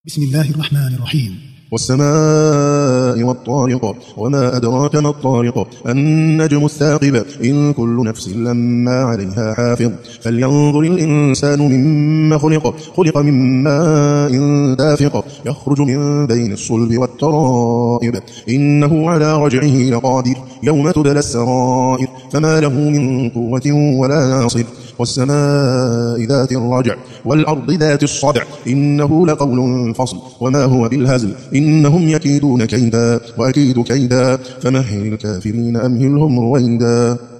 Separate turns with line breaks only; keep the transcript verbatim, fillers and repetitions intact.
بسم الله الرحمن الرحيم.
والسماء والطارق وما أدراك ما الطارق النجم الثاقب إن كل نفس لما عليها حافظ فلينظر الإنسان مما خلق خلق من ماء دافق يخرج من بين الصلب والترائب إنه على رجعه لقادر يوم تبلى السرائر فما له من قوة ولا ناصر والسماء ذات الرجع والأرض ذات الصدع إنه لقول فصل وما هو بالهزل إنهم يكيدون كيدا وأكيد كيدا فمهل الكافرين أمهلهم رويدا.